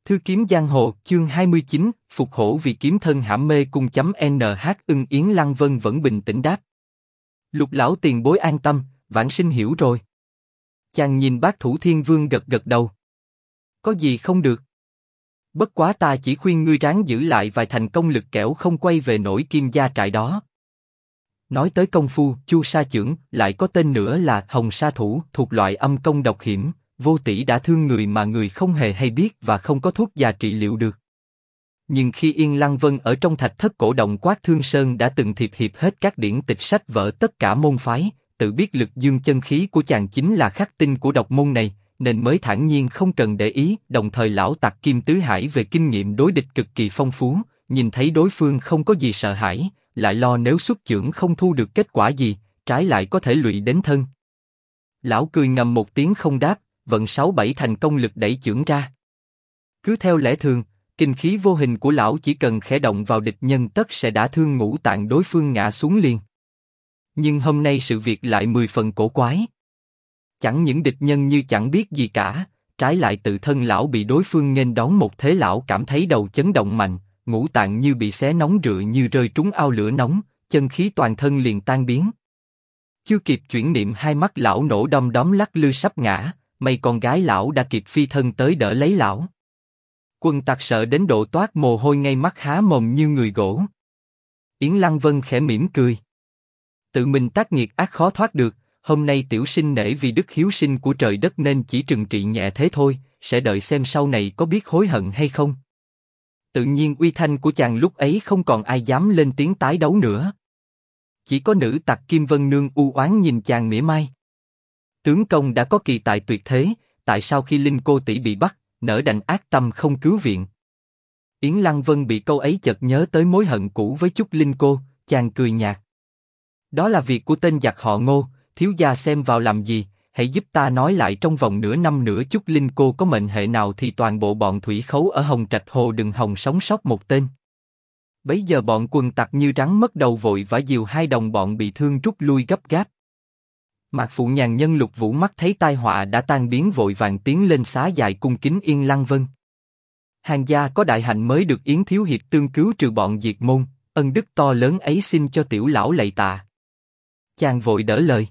Thư kiếm giang hồ, chương 29, phục hổ vì kiếm thân hãm mê cung.nh. Ưng Yến Lăng Vân vẫn bình tĩnh đáp. Lục lão tiền bối an tâm, vãn sinh hiểu rồi. Chàng nhìn Bác Thủ Thiên Vương gật gật đầu. Có gì không được? Bất quá ta chỉ khuyên ngươi ráng giữ lại vài thành công lực kẻo không quay về nổi Kim Gia trại đó. Nói tới công phu, Chu Sa Chưởng lại có tên nữa là Hồng Sa Thủ, thuộc loại âm công độc hiểm, vô tỷ đã thương người mà người không hề hay biết và không có thuốc già trị liệu được. Nhưng khi Yên Lăng Vân ở trong thạch thất cổ động Quát Thương Sơn đã từng thiệp hiệp hết các điển tịch sách vở tất cả môn phái, tự biết lực dương chân khí của chàng chính là khắc tinh của độc môn này, nên mới thản nhiên không cần để ý. Đồng thời lão tặc Kim Tứ Hải về kinh nghiệm đối địch cực kỳ phong phú, nhìn thấy đối phương không có gì sợ hãi, lại lo nếu xuất chưởng không thu được kết quả gì, trái lại có thể lụy đến thân. Lão cười ngầm một tiếng không đáp, vận 6-7 thành công lực đẩy chưởng ra. Cứ theo lẽ thường, kinh khí vô hình của lão chỉ cần khẽ động vào địch nhân tất sẽ đả thương ngũ tạng đối phương ngã xuống liền. Nhưng hôm nay sự việc lại 10 phần cổ quái. Chẳng những địch nhân như chẳng biết gì cả, trái lại tự thân lão bị đối phương nghênh đón một thế. Lão cảm thấy đầu chấn động mạnh, ngũ tạng như bị xé nóng rựa như rơi trúng ao lửa nóng, chân khí toàn thân liền tan biến. Chưa kịp chuyển niệm, hai mắt lão nổ đom đóm lắc lư sắp ngã, mấy con gái lão đã kịp phi thân tới đỡ lấy lão. Quân tặc sợ đến độ toát mồ hôi, ngay mắt há mồm như người gỗ. Yến Lăng Vân khẽ mỉm cười. Tự mình tác nghiệt ác khó thoát được, hôm nay tiểu sinh nể vì đức hiếu sinh của trời đất nên chỉ trừng trị nhẹ thế thôi, sẽ đợi xem sau này có biết hối hận hay không. Tự nhiên uy thanh của chàng lúc ấy không còn ai dám lên tiếng tái đấu nữa. Chỉ có nữ tặc Kim Vân Nương u oán nhìn chàng mỉa mai. Tướng công đã có kỳ tài tuyệt thế, tại sao khi Linh cô tỷ bị bắt, nỡ đành ác tâm không cứu viện? Yến Lăng Vân bị câu ấy chợt nhớ tới mối hận cũ với Trúc Linh cô, chàng cười nhạt. Đó là việc của tên giặc họ Ngô, thiếu gia xem vào làm gì? Hãy giúp ta nói lại trong vòng nửa năm nữa Trúc Linh cô có mệnh hệ nào thì toàn bộ bọn thủy khấu ở Hồng Trạch Hồ đừng hòng sống sót một tên. Bấy giờ bọn quần tặc như rắn mất đầu vội vã dìu hai đồng bọn bị thương rút lui gấp gáp. Mạc Phụ Nhàn Nhân Lục Vũ mắt thấy tai họa đã tan biến vội vàng tiến lên xá dài cung kính Yên Lăng Vân. Hàng gia có đại hạnh mới được Yến thiếu hiệp tương cứu trừ bọn diệt môn, ân đức to lớn ấy xin cho tiểu lão lạy tạ. Chàng vội đỡ lời.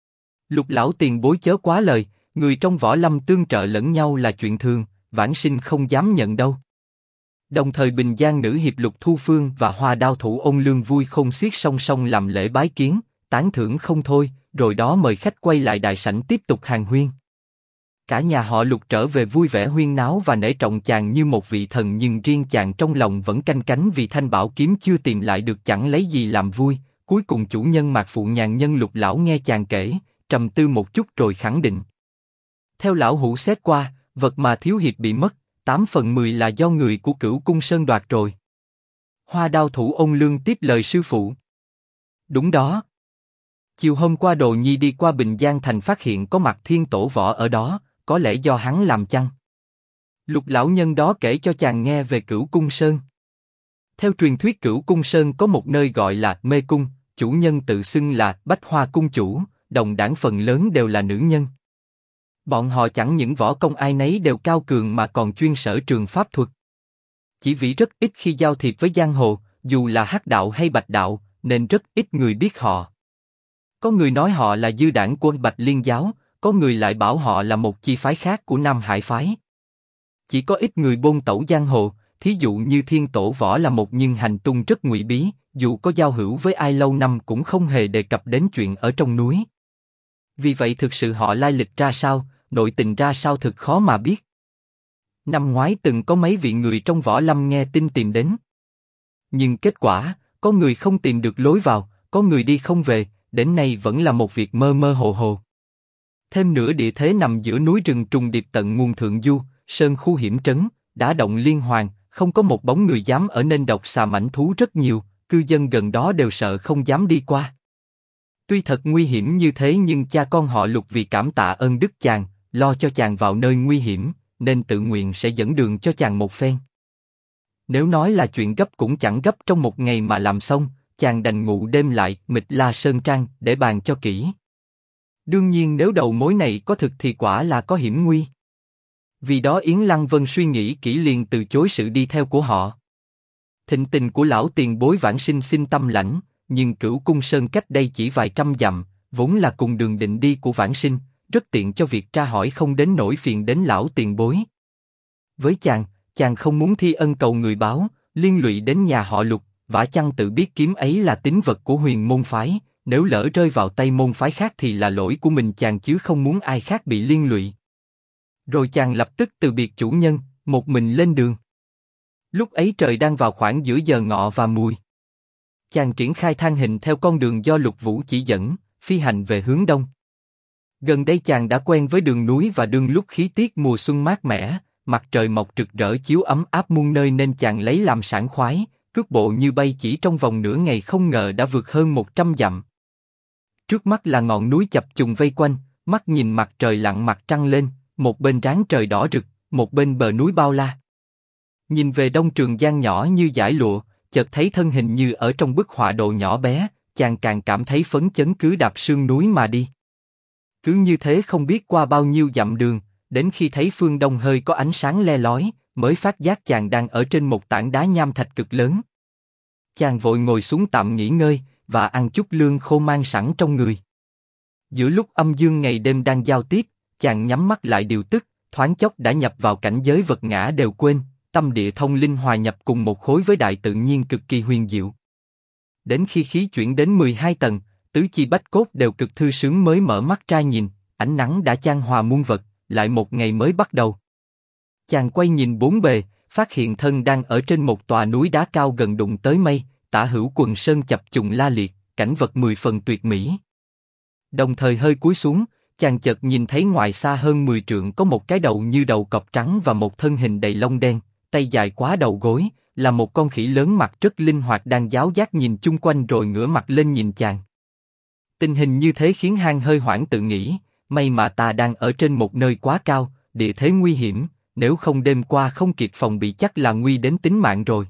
Lục lão tiền bối chớ quá lời, người trong võ lâm tương trợ lẫn nhau là chuyện thường, vãn sinh không dám nhận đâu. Đồng thời Bình Giang nữ hiệp Lục Thu Phương và Hoa Đao thủ Ôn Lương vui không xiết song song làm lễ bái kiến, tán thưởng không thôi, rồi đó mời khách quay lại đại sảnh tiếp tục hàn huyên. Cả nhà họ Lục trở về vui vẻ huyên náo và nể trọng chàng như một vị thần, nhưng riêng chàng trong lòng vẫn canh cánh vì thanh bảo kiếm chưa tìm lại được, chẳng lấy gì làm vui. Cuối cùng chủ nhân Mạc Phụ Nhàn Nhân Lục lão nghe chàng kể, trầm tư một chút rồi khẳng định. Theo lão hủ xét qua, vật mà thiếu hiệp bị mất, 8 phần 10 là do người của Cửu Cung Sơn đoạt rồi. Hoa Đao thủ Ôn Lương tiếp lời sư phụ. Đúng đó. Chiều hôm qua Đồ Nhi đi qua Bình Giang Thành phát hiện có mặt Thiên Tổ Võ ở đó, có lẽ do hắn làm chăng? Lục lão nhân đó kể cho chàng nghe về Cửu Cung Sơn. Theo truyền thuyết Cửu Cung Sơn có một nơi gọi là Mê Cung, chủ nhân tự xưng là Bách Hoa Cung chủ, đồng đảng phần lớn đều là nữ nhân. Bọn họ chẳng những võ công ai nấy đều cao cường mà còn chuyên sở trường pháp thuật. Chỉ vì rất ít khi giao thiệp với giang hồ, dù là hắc đạo hay bạch đạo, nên rất ít người biết họ. Có người nói họ là dư đảng của Bạch Liên giáo, có người lại bảo họ là một chi phái khác của Nam Hải phái. Chỉ có ít người bôn tẩu giang hồ, thí dụ như Thiên Tổ Võ là một nhưng hành tung rất ngụy bí, dù có giao hữu với ai lâu năm cũng không hề đề cập đến chuyện ở trong núi. Vì vậy thực sự họ lai lịch ra sao, nội tình ra sao thực khó mà biết. Năm ngoái từng có mấy vị người trong võ lâm nghe tin tìm đến. Nhưng kết quả, có người không tìm được lối vào, có người đi không về, đến nay vẫn là một việc mơ mơ hồ hồ. Thêm nữa địa thế nằm giữa núi rừng trùng điệp tận nguồn thượng du, sơn khu hiểm trấn, đá động liên hoàn, không có một bóng người dám ở nên độc xà mãnh thú rất nhiều, cư dân gần đó đều sợ không dám đi qua. Tuy thật nguy hiểm như thế nhưng cha con họ Lục vì cảm tạ ơn đức chàng, lo cho chàng vào nơi nguy hiểm, nên tự nguyện sẽ dẫn đường cho chàng một phen. Nếu nói là chuyện gấp cũng chẳng gấp, trong một ngày mà làm xong, chàng đành ngủ đêm lại Mịch La Sơn Trang để bàn cho kỹ. Đương nhiên nếu đầu mối này có thực thì quả là có hiểm nguy. Vì đó Yến Lăng Vân suy nghĩ kỹ liền từ chối sự đi theo của họ. Thịnh tình của lão tiền bối vãng sinh xin tâm lãnh, nhưng Cửu Cung Sơn cách đây chỉ vài trăm dặm, vốn là cùng đường định đi của vãng sinh, rất tiện cho việc tra hỏi không đến nỗi phiền đến lão tiền bối. Với chàng không muốn thi ân cầu người báo, liên lụy đến nhà họ Lục, vả chăng tự biết kiếm ấy là tín vật của Huyền môn phái, nếu lỡ rơi vào tay môn phái khác thì là lỗi của mình chàng chứ không muốn ai khác bị liên lụy. Rồi chàng lập tức từ biệt chủ nhân, một mình lên đường. Lúc ấy trời đang vào khoảng giữa giờ ngọ và mùi. Chàng triển khai thang hình theo con đường do Lục Vũ chỉ dẫn, phi hành về hướng đông. Gần đây chàng đã quen với đường núi và đương lúc khí tiết mùa xuân mát mẻ, mặt trời mọc rực rỡ chiếu ấm áp muôn nơi nên chàng lấy làm sảng khoái, cước bộ như bay chỉ trong vòng nửa ngày không ngờ đã vượt hơn 100 dặm. Trước mắt là ngọn núi chập trùng vây quanh, mắt nhìn mặt trời lặn mặt trăng lên, một bên ráng trời đỏ rực, một bên bờ núi bao la. Nhìn về đông Trường Giang nhỏ như dải lụa, chợt thấy thân hình như ở trong bức họa đồ nhỏ bé, chàng càng cảm thấy phấn chấn cứ đạp sương núi mà đi. Cứ như thế không biết qua bao nhiêu dặm đường, đến khi thấy phương đông hơi có ánh sáng le lói, mới phát giác chàng đang ở trên một tảng đá nham thạch cực lớn. Chàng vội ngồi xuống tạm nghỉ ngơi, và ăn chút lương khô mang sẵn trong người. Giữa lúc âm dương ngày đêm đang giao tiếp, chàng nhắm mắt lại điều tức, thoáng chốc đã nhập vào cảnh giới vật ngã đều quên, tâm địa thông linh hòa nhập cùng một khối với đại tự nhiên cực kỳ huyền diệu. Đến khi khí chuyển đến 12 tầng, tứ chi bách cốt đều cực thư sướng mới mở mắt ra nhìn, ánh nắng đã chan hòa muôn vật, lại một ngày mới bắt đầu. Chàng quay nhìn bốn bề, phát hiện thân đang ở trên một tòa núi đá cao gần đụng tới mây, tả hữu quần sơn chập trùng la liệt, cảnh vật 10 phần tuyệt mỹ. Đồng thời hơi cúi xuống, chàng chợt nhìn thấy ngoài xa hơn 10 trượng có một cái đầu như đầu cọp trắng và một thân hình đầy lông đen, tay dài quá đầu gối, là một con khỉ lớn mặt rất linh hoạt đang giáo giác nhìn chung quanh rồi ngửa mặt lên nhìn chàng. Tình hình như thế khiến hắn hơi hoảng tự nghĩ, may mà ta đang ở trên một nơi quá cao, địa thế nguy hiểm, nếu không đêm qua không kịp phòng bị chắc là nguy đến tính mạng rồi.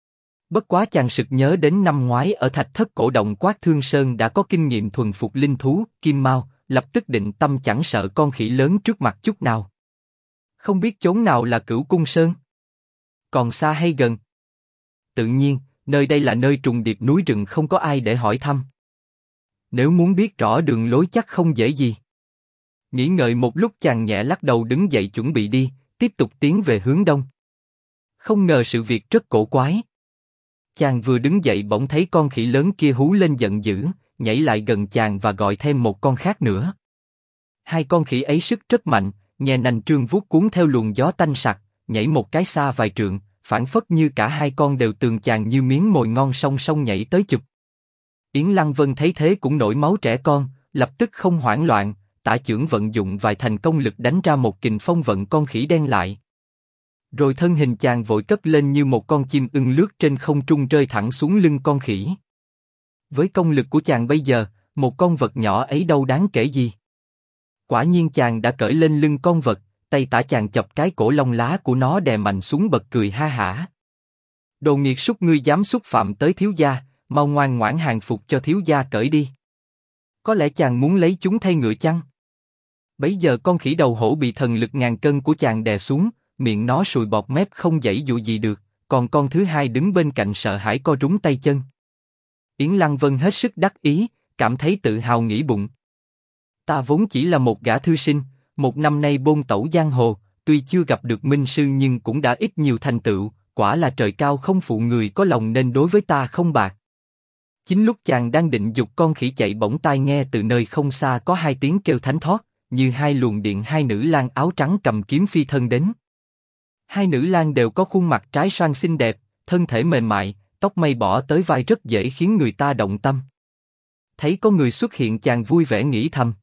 Bất quá chàng sực nhớ đến năm ngoái ở Thạch Thất Cổ Động Quát Thương Sơn đã có kinh nghiệm thuần phục linh thú, Kim Mao, lập tức định tâm chẳng sợ con khỉ lớn trước mặt chút nào. Không biết chốn nào là Cửu Cung Sơn? Còn xa hay gần? Tự nhiên, nơi đây là nơi trùng điệp núi rừng không có ai để hỏi thăm. Nếu muốn biết rõ đường lối chắc không dễ gì. Nghĩ ngợi một lúc chàng nhẹ lắc đầu đứng dậy chuẩn bị đi, tiếp tục tiến về hướng đông. Không ngờ sự việc rất cổ quái. Chàng vừa đứng dậy bỗng thấy con khỉ lớn kia hú lên giận dữ, nhảy lại gần chàng và gọi thêm một con khác nữa. Hai con khỉ ấy sức rất mạnh, nhè nành trương vuốt cuốn theo luồng gió tanh sặc, nhảy một cái xa vài trượng, phảng phất như cả hai con đều tường chàng như miếng mồi ngon song song nhảy tới chụp. Yến Lăng Vân thấy thế cũng nổi máu trẻ con, lập tức không hoảng loạn, tả chưởng vận dụng vài thành công lực đánh ra một kình phong vận con khỉ đen lại. Rồi thân hình chàng vội cất lên như một con chim ưng lướt trên không trung rơi thẳng xuống lưng con khỉ. Với công lực của chàng bây giờ, một con vật nhỏ ấy đâu đáng kể gì. Quả nhiên chàng đã cởi lên lưng con vật, tay tả chàng chọc cái cổ lông lá của nó đè mạnh xuống bật cười ha hả. Đồ nghiệt súc ngươi dám xúc phạm tới thiếu gia, mau ngoan ngoãn hàng phục cho thiếu gia cởi đi. Có lẽ chàng muốn lấy chúng thay ngựa chăng? Bấy giờ con khỉ đầu hổ bị thần lực ngàn cân của chàng đè xuống, miệng nó sùi bọt mép không giãy dụa gì được, còn con thứ hai đứng bên cạnh sợ hãi co rúm tay chân. Yến Lăng Vân hết sức đắc ý, cảm thấy tự hào nghĩ bụng. Ta vốn chỉ là một gã thư sinh, một năm nay bôn tẩu giang hồ, tuy chưa gặp được minh sư nhưng cũng đã ít nhiều thành tựu, quả là trời cao không phụ người có lòng nên đối với ta không bạc. Chính lúc chàng đang định giục con khỉ chạy bỗng tai nghe từ nơi không xa có hai tiếng kêu thánh thót, như hai luồng điện hai nữ lang áo trắng cầm kiếm phi thân đến. Hai nữ lang đều có khuôn mặt trái xoan xinh đẹp, thân thể mềm mại, tóc mây bỏ tới vai rất dễ khiến người ta động tâm. Thấy có người xuất hiện chàng vui vẻ nghĩ thầm.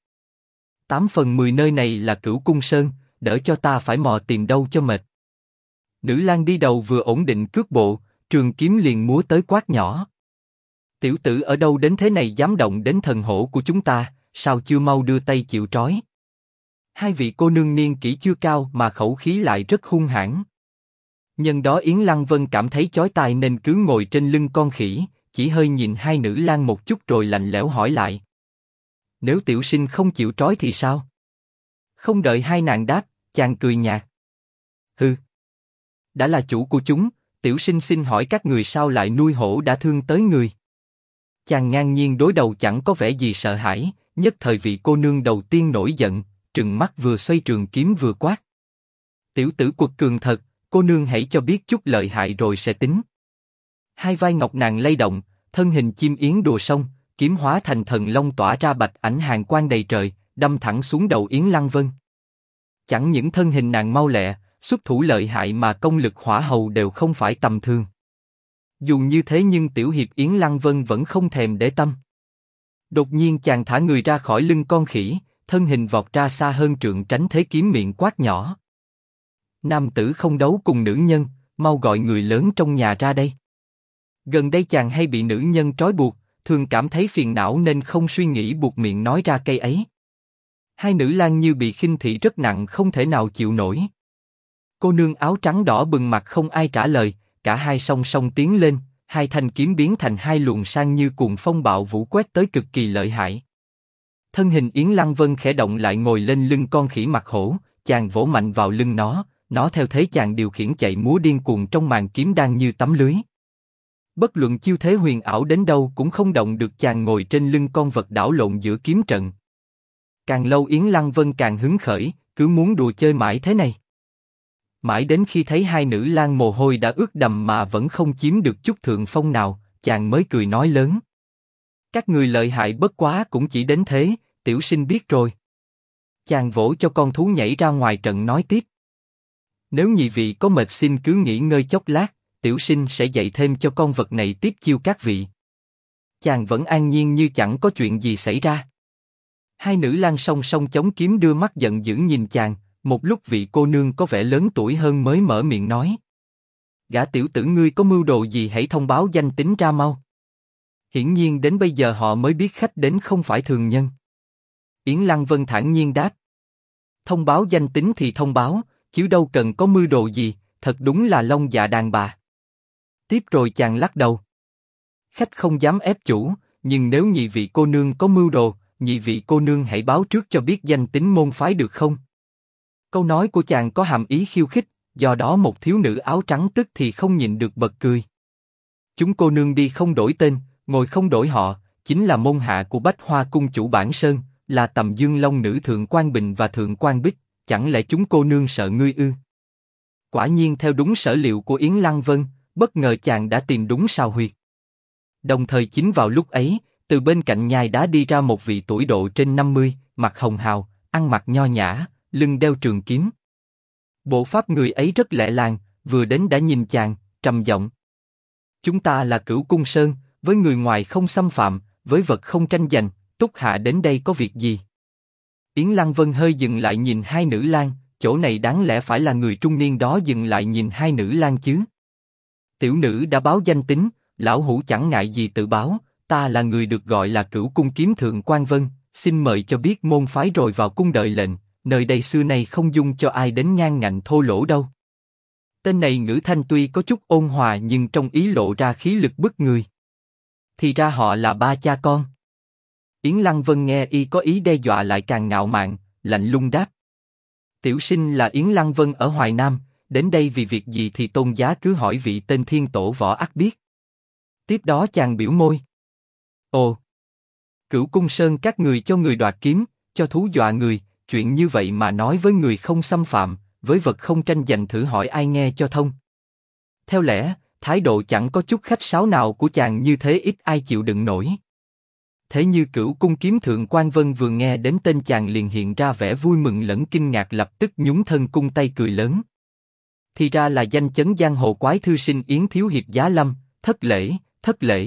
8/10 nơi này là Cửu Cung Sơn, đỡ cho ta phải mò tìm đâu cho mệt. Nữ lang đi đầu vừa ổn định cước bộ, trường kiếm liền múa tới quát nhỏ. Tiểu tử ở đâu đến thế này dám động đến thần hổ của chúng ta, sao chưa mau đưa tay chịu trói? Hai vị cô nương niên kỷ chưa cao mà khẩu khí lại rất hung hãn. Nhân đó Yến Lăng Vân cảm thấy chói tai nên cứ ngồi trên lưng con khỉ, chỉ hơi nhìn hai nữ lang một chút rồi lạnh lẽo hỏi lại. Nếu tiểu sinh không chịu trói thì sao? Không đợi hai nàng đáp, chàng cười nhạt. Hừ. Đã là chủ của chúng, tiểu sinh xin hỏi các người sao lại nuôi hổ đã thương tới người? Chàng ngang nhiên đối đầu chẳng có vẻ gì sợ hãi, nhất thời vị cô nương đầu tiên nổi giận, trừng mắt vừa xoay trường kiếm vừa quát. Tiểu tử quật cường thật, cô nương hãy cho biết chút lợi hại rồi sẽ tính. Hai vai ngọc nàng lay động, thân hình chim yến đùa sông, kiếm hóa thành thần long tỏa ra bạch ảnh hàn quang đầy trời, đâm thẳng xuống đầu Yến Lăng Vân. Chẳng những thân hình nàng mau lẹ, xuất thủ lợi hại mà công lực hỏa hầu đều không phải tầm thường. Dù như thế nhưng tiểu hiệp Yến Lăng Vân vẫn không thèm để tâm. Đột nhiên chàng thả người ra khỏi lưng con khỉ, thân hình vọt ra xa hơn trượng tránh thế kiếm miệng quát nhỏ. Nam tử không đấu cùng nữ nhân, mau gọi người lớn trong nhà ra đây. Gần đây chàng hay bị nữ nhân trói buộc, thường cảm thấy phiền não nên không suy nghĩ buộc miệng nói ra cây ấy. Hai nữ lang như bị khinh thị rất nặng không thể nào chịu nổi. Cô nương áo trắng đỏ bừng mặt không ai trả lời, cả hai song song tiến lên, hai thanh kiếm biến thành hai luồng sang như cuồng phong bạo vũ quét tới cực kỳ lợi hại. Thân hình Yến Lăng Vân khẽ động lại ngồi lên lưng con khỉ mặt hổ, chàng vỗ mạnh vào lưng nó theo thế chàng điều khiển chạy múa điên cuồng trong màn kiếm đang như tấm lưới. Bất luận chiêu thế huyền ảo đến đâu cũng không động được chàng ngồi trên lưng con vật đảo lộn giữa kiếm trận. Càng lâu Yến Lăng Vân càng hứng khởi, cứ muốn đùa chơi mãi thế này. Mãi đến khi thấy hai nữ lang mồ hôi đã ướt đầm mà vẫn không chiếm được chút thượng phong nào, chàng mới cười nói lớn. Các người lợi hại bất quá cũng chỉ đến thế, tiểu sinh biết rồi. Chàng vỗ cho con thú nhảy ra ngoài trận nói tiếp. Nếu nhị vị có mệt xin cứ nghỉ ngơi chốc lát, tiểu sinh sẽ dạy thêm cho con vật này tiếp chiêu các vị. Chàng vẫn an nhiên như chẳng có chuyện gì xảy ra. Hai nữ lang song song chống kiếm đưa mắt giận dữ nhìn chàng, một lúc vị cô nương có vẻ lớn tuổi hơn mới mở miệng nói. Gã tiểu tử ngươi có mưu đồ gì hãy thông báo danh tính ra mau. Hiển nhiên đến bây giờ họ mới biết khách đến không phải thường nhân. Yến Lăng Vân thản nhiên đáp. Thông báo danh tính thì thông báo, chứ đâu cần có mưu đồ gì, thật đúng là lông dạ đàn bà. Tiếp rồi chàng lắc đầu. Khách không dám ép chủ, nhưng nếu nhị vị cô nương có mưu đồ, nhị vị cô nương hãy báo trước cho biết danh tính môn phái được không? Câu nói của chàng có hàm ý khiêu khích, do đó một thiếu nữ áo trắng tức thì không nhịn được bật cười. Chúng cô nương đi không đổi tên, ngồi không đổi họ, chính là môn hạ của Bách Hoa cung chủ Bản Sơn, là Tầm Dương Long nữ Thượng Quan Bình và Thượng Quan Bích, chẳng lẽ chúng cô nương sợ ngươi ư? Quả nhiên theo đúng sở liệu của Yến Lăng Vân, bất ngờ chàng đã tìm đúng sao huyệt. Đồng thời chính vào lúc ấy, từ bên cạnh nhai đá đi ra một vị tuổi độ trên 50, mặt hồng hào, ăn mặc nho nhã, lưng đeo trường kiếm. Bộ pháp người ấy rất lẹ làng, vừa đến đã nhìn chàng, trầm giọng. Chúng ta là Cửu Cung Sơn, với người ngoài không xâm phạm, với vật không tranh giành, túc hạ đến đây có việc gì? Yến Lăng Vân hơi dừng lại nhìn hai nữ lang, chỗ này đáng lẽ phải là người trung niên đó dừng lại nhìn hai nữ lang chứ. Tiểu nữ đã báo danh tính, lão hủ chẳng ngại gì tự báo, ta là người được gọi là Cửu Cung Kiếm Thượng Quan Vân, xin mời cho biết môn phái rồi vào cung đợi lệnh, nơi đây xưa nay không dung cho ai đến ngang ngạnh thô lỗ đâu. Tên này ngữ thanh tuy có chút ôn hòa nhưng trong ý lộ ra khí lực bức người. Thì ra họ là ba cha con. Yến Lăng Vân nghe y có ý đe dọa lại càng ngạo mạn, lạnh lùng đáp. Tiểu sinh là Yến Lăng Vân ở Hoài Nam, đến đây vì việc gì thì tôn giá cứ hỏi vị tên thiên tổ võ ắt biết. Tiếp đó chàng biểu môi. Ồ! Cửu Cung Sơn các người cho người đoạt kiếm, cho thú dọa người, chuyện như vậy mà nói với người không xâm phạm, với vật không tranh giành thử hỏi ai nghe cho thông. Theo lẽ, thái độ chẳng có chút khách sáo nào của chàng như thế ít ai chịu đựng nổi. Thế như Cửu Cung Kiếm Thượng Quan Vân vừa nghe đến tên chàng liền hiện ra vẻ vui mừng lẫn kinh ngạc, lập tức nhún thân cung tay cười lớn. Thì ra là danh chấn giang hồ quái thư sinh Yến thiếu hiệp Giá Lâm, thất lễ, thất lễ.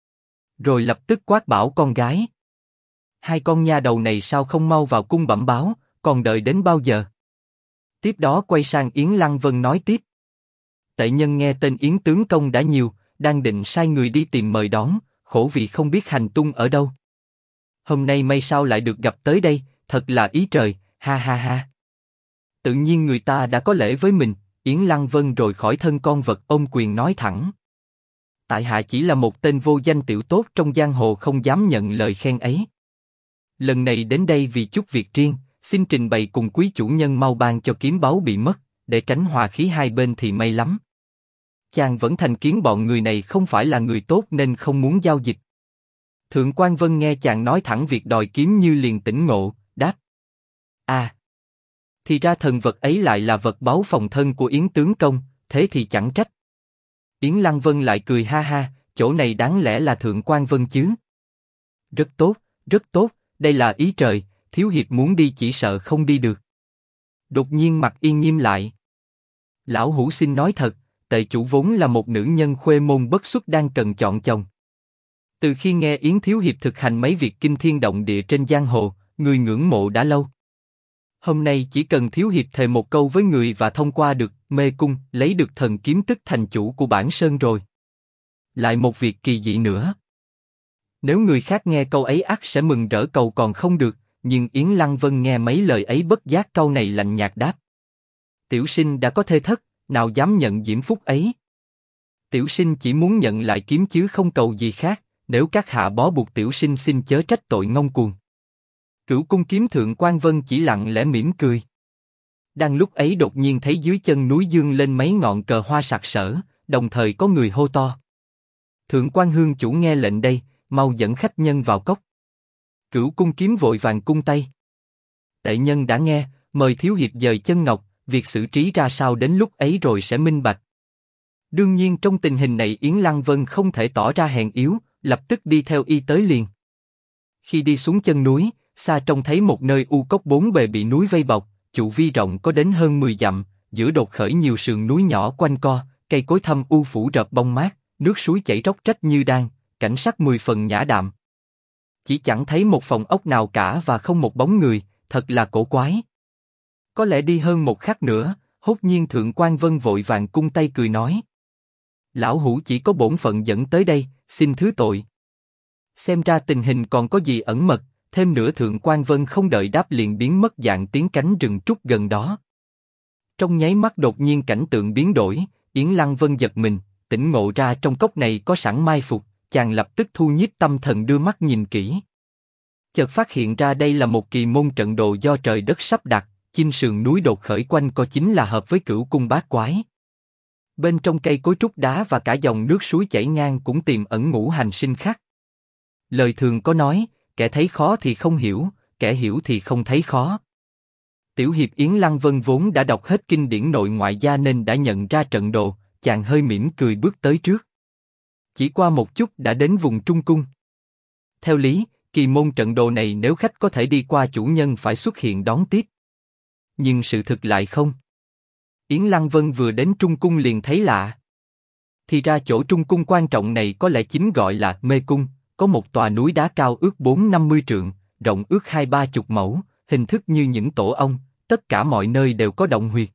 Rồi lập tức quát bảo con gái. Hai con nha đầu này sao không mau vào cung bẩm báo, còn đợi đến bao giờ? Tiếp đó quay sang Yến Lăng Vân nói tiếp. Tệ nhân nghe tên Yến tướng công đã nhiều, đang định sai người đi tìm mời đón, khổ vì không biết hành tung ở đâu. Hôm nay may sao lại được gặp tới đây, thật là ý trời, ha ha ha. Tự nhiên người ta đã có lễ với mình, Yến Lăng Vân rồi khỏi thân con vật ôm quyền nói thẳng. Tại hạ chỉ là một tên vô danh tiểu tốt trong giang hồ không dám nhận lời khen ấy. Lần này đến đây vì chút việc riêng, xin trình bày cùng quý chủ nhân mau ban cho kiếm báu bị mất, để tránh hòa khí hai bên thì may lắm. Chàng vẫn thành kiến bọn người này không phải là người tốt nên không muốn giao dịch. Thượng Quan Vân nghe chàng nói thẳng việc đòi kiếm như liền tỉnh ngộ, đáp. À, thì ra thần vật ấy lại là vật báu phòng thân của Yến tướng công, thế thì chẳng trách. Yến Lăng Vân lại cười ha ha, chỗ này đáng lẽ là Thượng Quan Vân chứ. Rất tốt, đây là ý trời, thiếu hiệp muốn đi chỉ sợ không đi được. Đột nhiên mặt y nghiêm lại. Lão hủ xin nói thật, tệ chủ vốn là một nữ nhân khuê môn bất xuất đang cần chọn chồng. Từ khi nghe Yến thiếu hiệp thực hành mấy việc kinh thiên động địa trên giang hồ, người ngưỡng mộ đã lâu. Hôm nay chỉ cần thiếu hiệp thề một câu với người và thông qua được mê cung, lấy được thần kiếm tức thành chủ của bản sơn rồi. Lại một việc kỳ dị nữa. Nếu người khác nghe câu ấy ắt sẽ mừng rỡ cầu còn không được, nhưng Yến Lăng Vân nghe mấy lời ấy bất giác câu này lạnh nhạt đáp. Tiểu sinh đã có thê thất, nào dám nhận diễm phúc ấy. Tiểu sinh chỉ muốn nhận lại kiếm chứ không cầu gì khác, nếu các hạ bó buộc tiểu sinh xin chớ trách tội ngông cuồng. Cửu cung kiếm Thượng Quan Vân chỉ lặng lẽ mỉm cười. Đang lúc ấy đột nhiên thấy dưới chân núi dương lên mấy ngọn cờ hoa sặc sỡ, đồng thời có người hô to. Thượng Quan Hương chủ nghe lệnh đây, mau dẫn khách nhân vào cốc. Cửu cung kiếm vội vàng cung tay. Tệ nhân đã nghe, mời thiếu hiệp dời chân ngọc, việc xử trí ra sao đến lúc ấy rồi sẽ minh bạch. Đương nhiên trong tình hình này Yến Lăng Vân không thể tỏ ra hèn yếu, lập tức đi theo y tới liền. Khi đi xuống chân núi, xa trông thấy một nơi u cốc bốn bề bị núi vây bọc, chu vi rộng có đến hơn 10 dặm, giữa đột khởi nhiều sườn núi nhỏ quanh co, cây cối thâm u phủ rợp bông mát, nước suối chảy róc rách như đan, cảnh sắc 10 phần nhã đạm. Chỉ chẳng thấy một phòng ốc nào cả và không một bóng người, thật là cổ quái. Có lẽ đi hơn một khắc nữa, hốt nhiên Thượng Quan Vân vội vàng cung tay cười nói. Lão hủ chỉ có bổn phận dẫn tới đây, xin thứ tội. Xem ra tình hình còn có gì ẩn mật, thêm nữa Thượng Quan Vân không đợi đáp liền biến mất dạng tiếng cánh rừng trúc gần đó. Trong nháy mắt đột nhiên cảnh tượng biến đổi, Yến Lăng Vân giật mình, tỉnh ngộ ra trong cốc này có sẵn mai phục, chàng lập tức thu nhiếp tâm thần đưa mắt nhìn kỹ. Chợt phát hiện ra đây là một kỳ môn trận đồ do trời đất sắp đặt, chim sườn núi đột khởi quanh co chính là hợp với Cửu cung bát quái. Bên trong cây cối trúc đá và cả dòng nước suối chảy ngang cũng tiềm ẩn ngũ hành sinh khắc. Lời thường có nói, kẻ thấy khó thì không hiểu, kẻ hiểu thì không thấy khó. Tiểu hiệp Yến Lăng Vân vốn đã đọc hết kinh điển nội ngoại gia nên đã nhận ra trận đồ, chàng hơi mỉm cười bước tới trước. Chỉ qua một chút đã đến vùng trung cung. Theo lý, kỳ môn trận đồ này nếu khách có thể đi qua chủ nhân phải xuất hiện đón tiếp. Nhưng sự thực lại không. Yến Lăng Vân vừa đến trung cung liền thấy lạ. Thì ra chỗ trung cung quan trọng này có lẽ chính gọi là mê cung, có một tòa núi đá cao ước 4-50 trượng, rộng ước 20-30 mẫu, hình thức như những tổ ong, tất cả mọi nơi đều có động huyệt.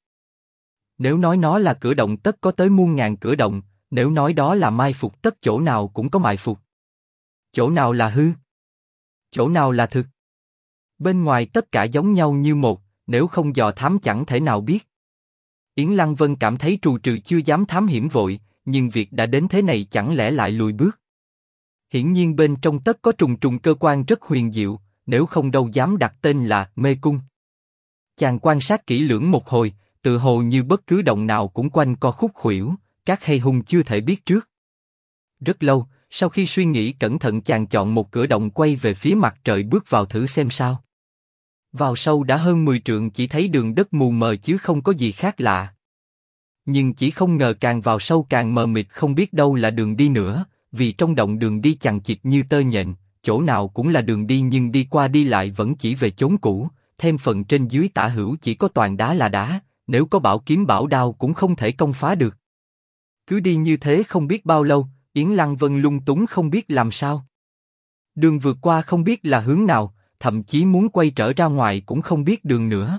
Nếu nói nó là cửa động tất có tới muôn ngàn cửa động, nếu nói đó là mai phục tất chỗ nào cũng có mai phục. Chỗ nào là hư? Chỗ nào là thực? Bên ngoài tất cả giống nhau như một, nếu không dò thám chẳng thể nào biết. Yến Lăng Vân cảm thấy trù trừ chưa dám thám hiểm vội, nhưng việc đã đến thế này chẳng lẽ lại lùi bước. Hiển nhiên bên trong tất có trùng trùng cơ quan rất huyền diệu, nếu không đâu dám đặt tên là mê cung. Chàng quan sát kỹ lưỡng một hồi, tự hồ như bất cứ động nào cũng quanh co khúc khuỷu, các hay hung chưa thể biết trước. Rất lâu, sau khi suy nghĩ cẩn thận chàng chọn một cửa động quay về phía mặt trời bước vào thử xem sao. Vào sâu đã hơn 10 trượng chỉ thấy đường đất mù mờ chứ không có gì khác lạ. Nhưng chỉ không ngờ càng vào sâu càng mờ mịt không biết đâu là đường đi nữa, vì trong động đường đi chằng chịt như tơ nhện, chỗ nào cũng là đường đi nhưng đi qua đi lại vẫn chỉ về chốn cũ, thêm phần trên dưới tả hữu chỉ có toàn đá là đá, nếu có bảo kiếm bảo đao cũng không thể công phá được. Cứ đi như thế không biết bao lâu, Yến Lăng Vân lung túng không biết làm sao. Đường vượt qua không biết là hướng nào, thậm chí muốn quay trở ra ngoài cũng không biết đường nữa.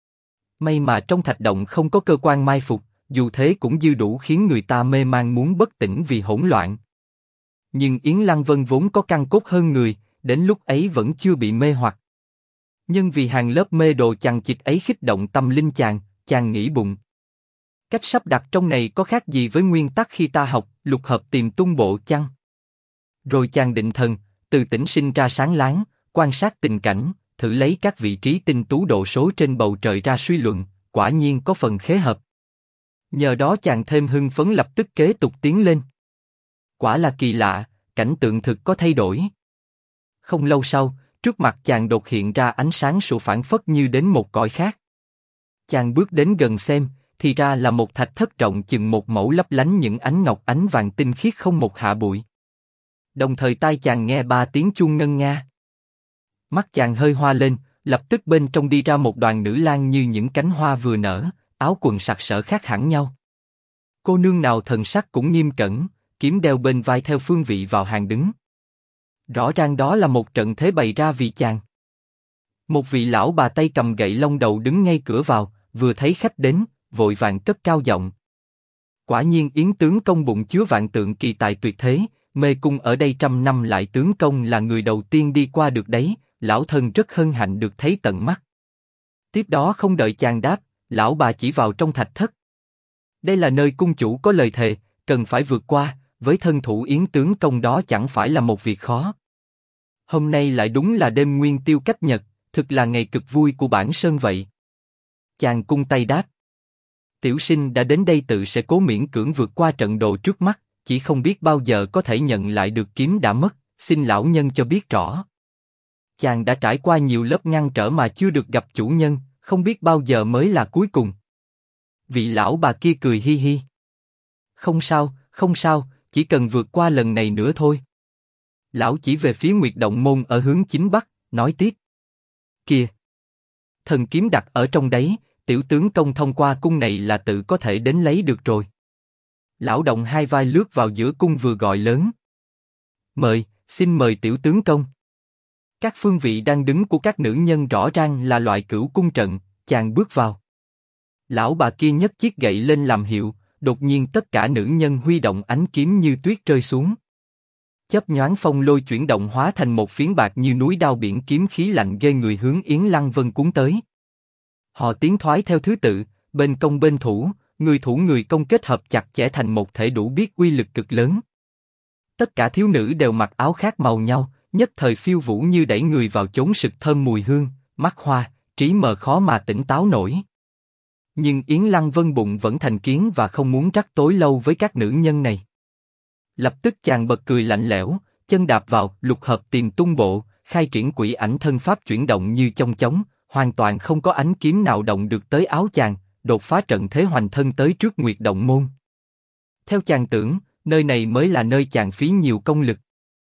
May mà trong thạch động không có cơ quan mai phục, dù thế cũng dư đủ khiến người ta mê man muốn bất tỉnh vì hỗn loạn. Nhưng Yến Lăng Vân vốn có căn cốt hơn người, đến lúc ấy vẫn chưa bị mê hoặc. Nhưng vì hàng lớp mê đồ chằng chịt ấy khích động tâm linh chàng nghĩ bụng. Cách sắp đặt trong này có khác gì với nguyên tắc khi ta học lục hợp tìm tung bộ chăng? Rồi chàng định thần, từ tĩnh sinh ra sáng láng, quan sát tình cảnh, thử lấy các vị trí tinh tú độ số trên bầu trời ra suy luận, quả nhiên có phần khế hợp. Nhờ đó chàng thêm hưng phấn lập tức kế tục tiến lên. Quả là kỳ lạ, cảnh tượng thực có thay đổi. Không lâu sau, trước mặt chàng đột hiện ra ánh sáng sủa phảng phất như đến một cõi khác. Chàng bước đến gần xem, thì ra là một thạch thất rộng chừng 1 mẫu lấp lánh những ánh ngọc ánh vàng tinh khiết không một hạt bụi. Đồng thời tai chàng nghe 3 tiếng chuông ngân nga. Mắt chàng hơi hoa lên, lập tức bên trong đi ra một đoàn nữ lang như những cánh hoa vừa nở, áo quần sặc sỡ khác hẳn nhau. Cô nương nào thần sắc cũng nghiêm cẩn, kiếm đeo bên vai theo phương vị vào hàng đứng. Rõ ràng đó là một trận thế bày ra vì chàng. Một vị lão bà tay cầm gậy lông đầu đứng ngay cửa vào, vừa thấy khách đến, vội vàng cất cao giọng. Quả nhiên Yến tướng công bụng chứa vạn tượng kỳ tài tuyệt thế, mê cung ở đây 100 năm lại tướng công là người đầu tiên đi qua được đấy, lão thân rất hân hạnh được thấy tận mắt. Tiếp đó không đợi chàng đáp, lão bà chỉ vào trong thạch thất. Đây là nơi cung chủ có lời thề, cần phải vượt qua, với thân thủ Yến tướng công đó chẳng phải là một việc khó. Hôm nay lại đúng là đêm nguyên tiêu cách nhật, thực là ngày cực vui của bản sơn vậy. Chàng cung tay đáp. Tiểu sinh đã đến đây tự sẽ cố miễn cưỡng vượt qua trận đồ trước mắt, chỉ không biết bao giờ có thể nhận lại được kiếm đã mất, xin lão nhân cho biết rõ. Chàng đã trải qua nhiều lớp ngăn trở mà chưa được gặp chủ nhân, không biết bao giờ mới là cuối cùng. Vị lão bà kia cười hi hi. Không sao, không sao, chỉ cần vượt qua lần này nữa thôi. Lão chỉ về phía Nguyệt Động Môn ở hướng chính bắc, nói tiếp. Kìa! Thần kiếm đặt ở trong đấy, tiểu tướng công thông qua cung này là tự có thể đến lấy được rồi. Lão động hai vai lướt vào giữa cung vừa gọi lớn. Mời, xin mời tiểu tướng công. Các phương vị đang đứng của các nữ nhân rõ ràng là loại cửu cung trận, chàng bước vào. Lão bà kia nhấc chiếc gậy lên làm hiệu, đột nhiên tất cả nữ nhân huy động ánh kiếm như tuyết rơi xuống. Chớp nhoáng phong lôi chuyển động hóa thành một phiến bạc như núi đao biển kiếm khí lạnh ghê người hướng Yến Lăng Vân cuốn tới. Họ tiến thoái theo thứ tự, bên công bên thủ người công kết hợp chặt chẽ thành một thể đủ biết uy lực cực lớn. Tất cả thiếu nữ đều mặc áo khác màu nhau, nhất thời phiêu vũ như đẩy người vào chốn sực thơm mùi hương, mắt hoa, trí mờ khó mà tỉnh táo nổi. Nhưng Yến Lăng Vân bụng vẫn thành kiến và không muốn rắc tối lâu với các nữ nhân này. Lập tức chàng bật cười lạnh lẽo, chân đạp vào lục hợp tìm tung bộ, khai triển quỷ ảnh thân pháp chuyển động như chong chóng, hoàn toàn không có ánh kiếm nào động được tới áo chàng, đột phá trận thế hoành thân tới trước Nguyệt Động Môn. Theo chàng tưởng, nơi này mới là nơi chàng phí nhiều công lực.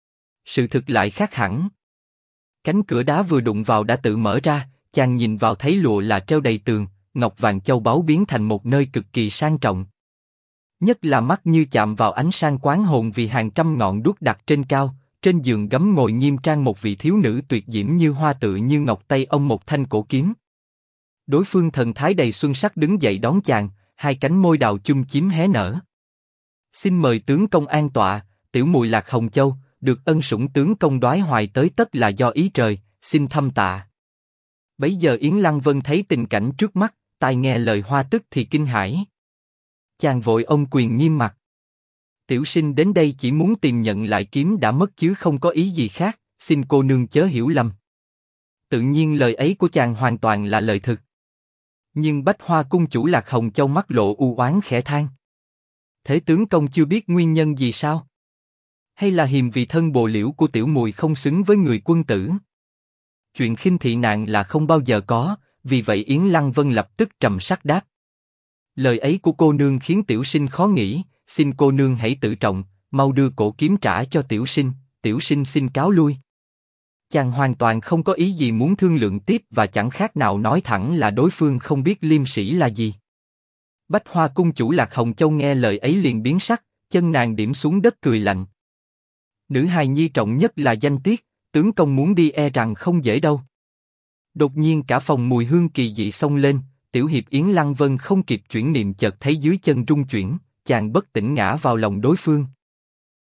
Sự thực lại khác hẳn. Cánh cửa đá vừa đụng vào đã tự mở ra, chàng nhìn vào thấy lụa là treo đầy tường, ngọc vàng châu báu biến thành một nơi cực kỳ sang trọng. Nhất là mắt như chạm vào ánh sang quán hồn vì hàng trăm ngọn đuốc đặt trên cao, trên giường gấm ngồi nghiêm trang một vị thiếu nữ tuyệt diễm như hoa tựa như ngọc tay ông một thanh cổ kiếm. Đối phương thần thái đầy xuân sắc đứng dậy đón chàng, hai cánh môi đào chung chím hé nở. Xin mời tướng công an tọa, tiểu muội Lạc Hồng Châu, được ân sủng tướng công đoái hoài tới tất là do ý trời, xin thâm tạ. Bấy giờ Yến Lăng Vân thấy tình cảnh trước mắt, tai nghe lời hoa tức thì kinh hãi. Chàng vội ôm quyền nghiêm mặt. Tiểu sinh đến đây chỉ muốn tìm nhận lại kiếm đã mất chứ không có ý gì khác, xin cô nương chớ hiểu lầm. Tự nhiên lời ấy của chàng hoàn toàn là lời thực. Nhưng Bách Hoa cung chủ Lạc Hồng Châu mắt lộ u oán khẽ than. Thế tướng công chưa biết nguyên nhân gì sao? Hay là hiềm vì thân bồ liễu của tiểu muội không xứng với người quân tử? Chuyện khinh thị nạn là không bao giờ có, vì vậy Yến Lăng Vân lập tức trầm sắc đáp. Lời ấy của cô nương khiến tiểu sinh khó nghĩ, xin cô nương hãy tự trọng, mau đưa cổ kiếm trả cho tiểu sinh xin cáo lui. Chàng hoàn toàn không có ý gì muốn thương lượng tiếp và chẳng khác nào nói thẳng là đối phương không biết liêm sĩ là gì. Bách Hoa cung chủ Lạc Hồng Châu nghe lời ấy liền biến sắc, chân nàng điểm xuống đất cười lạnh. Nữ hài nhi trọng nhất là danh tiết, tướng công muốn đi e rằng không dễ đâu. Đột nhiên cả phòng mùi hương kỳ dị xông lên, tiểu hiệp Yến Lăng Vân không kịp chuyển niệm chợt thấy dưới chân rung chuyển, chàng bất tỉnh ngã vào lòng đối phương.